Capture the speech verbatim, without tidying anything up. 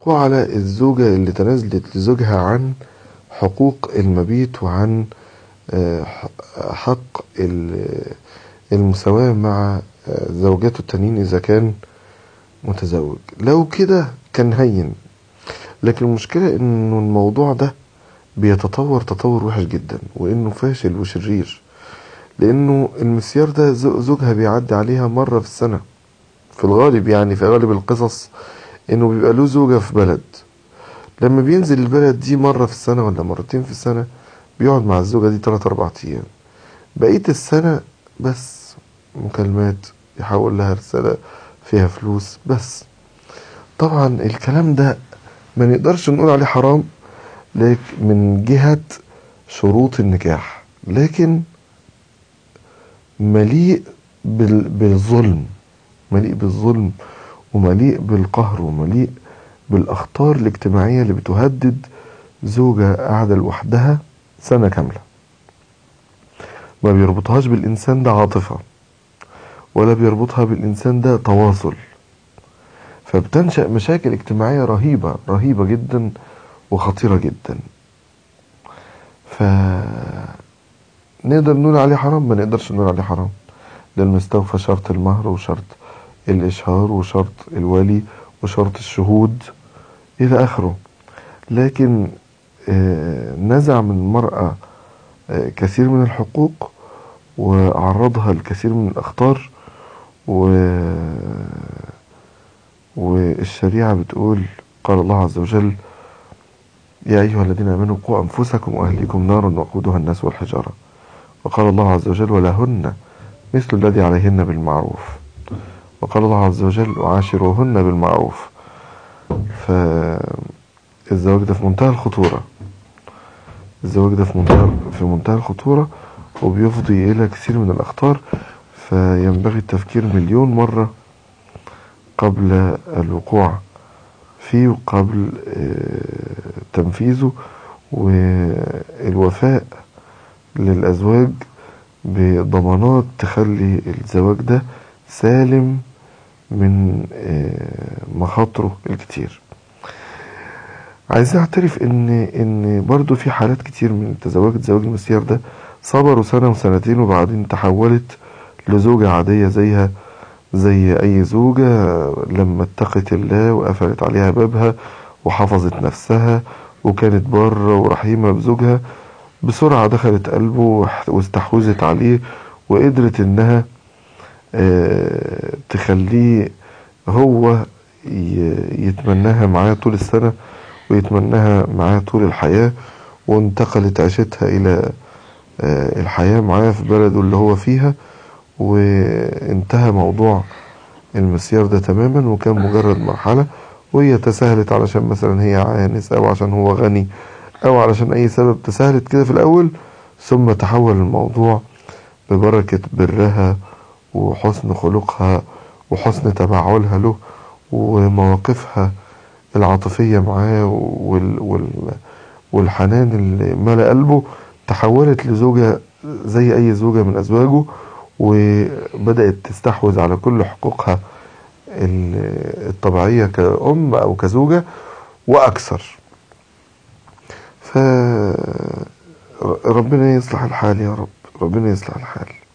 وعلى الزوجة اللي تنازلت لزوجها عن حقوق المبيت وعن حق المساواة مع زوجاته التانيين إذا كان متزوج. لو كده كان هين، لكن المشكلة إنه الموضوع ده بيتطور تطور وحش جدا، وإنه فاشل وشرير، لأنه المسيار ده زوجها بيعدي عليها مرة في السنة في الغالب، يعني في غالب القصص إنه بيبقى له زوجة في بلد. لما بينزل البلد دي مرة في السنة ولا مرتين في السنة بيقعد مع الزوجة دي تلات أربع أيام، بقية السنة بس مكالمات، يحاول لها رسالة فيها فلوس بس. طبعا الكلام ده ما نقدرش نقول عليه حرام لكن من جهة شروط النكاح، لكن مليء بالظلم، مليء بالظلم ومليء بالقهر ومليء بالأخطار الاجتماعية اللي بتهدد زوجة قاعدة لوحدها سنة كاملة، ما بيربطهاش بالإنسان ده عاطفة ولا بيربطها بالإنسان ده تواصل، فبتنشأ مشاكل اجتماعية رهيبة رهيبة جدا وخطيرة جدا. فنقدر نقول عليه حرام؟ ما نقدرش نقول عليه حرام، لأنه استوفى شرط المهر وشرط الإشهار وشرط الولي وشرط الشهود إلى آخره. لكن نزع من المرأة كثير من الحقوق وعرضها لكثير من الأخطار، و... والشريعة بتقول، قال الله عز وجل: يا أيها الذين آمنوا قوا أنفسكم وأهليكم نارا وقودها الناس والحجارة. وقال الله عز وجل: ولهن مثل الذي عليهن بالمعروف. وقال الله عز وجل: وعاشروهن بالمعروف. فالزواج ده في منتهى الخطورة، الزواج ده في منتهى في منتهى الخطورة وبيفضي إلى كثير من الأخطار، فينبغي التفكير مليون مرة قبل الوقوع فيه وقبل تنفيذه، والوفاء للأزواج بضمانات تخلي الزواج ده سالم من مخاطره الكتير. عايز اعترف ان ان برضو في حالات كتير من تزوجت زواج المسيار ده صبروا سنة وسنتين وبعدين تحولت لزوجة عادية زيها زي اي زوجة، لما اتقت الله وقفلت عليها بابها وحفظت نفسها وكانت بارة ورحيمة بزوجها، بسرعة دخلت قلبه واستحوذت عليه وقدرت انها تخليه هو يتمناها معاه طول السنة ويتمناها معاه طول الحياة، وانتقلت عيشتها الى الحياة معاه في بلده اللي هو فيها، وانتهى موضوع المسيار ده تماما وكان مجرد مرحلة، وهي تساهلت علشان مثلا هي عانس او عشان هو غني او علشان اي سبب تساهلت كده في الاول، ثم تحول الموضوع ببركة برها وحسن خلقها وحسن تفاعلها له ومواقفها العاطفية معاه وال وال والحنان اللي ملأ قلبه، تحولت لزوجة زي أي زوجة من أزواجه، وبدأت تستحوذ على كل حقوقها الطبيعية كأم أو كزوجة وأكثر. فربنا يصلح الحال يا رب، ربنا يصلح الحال.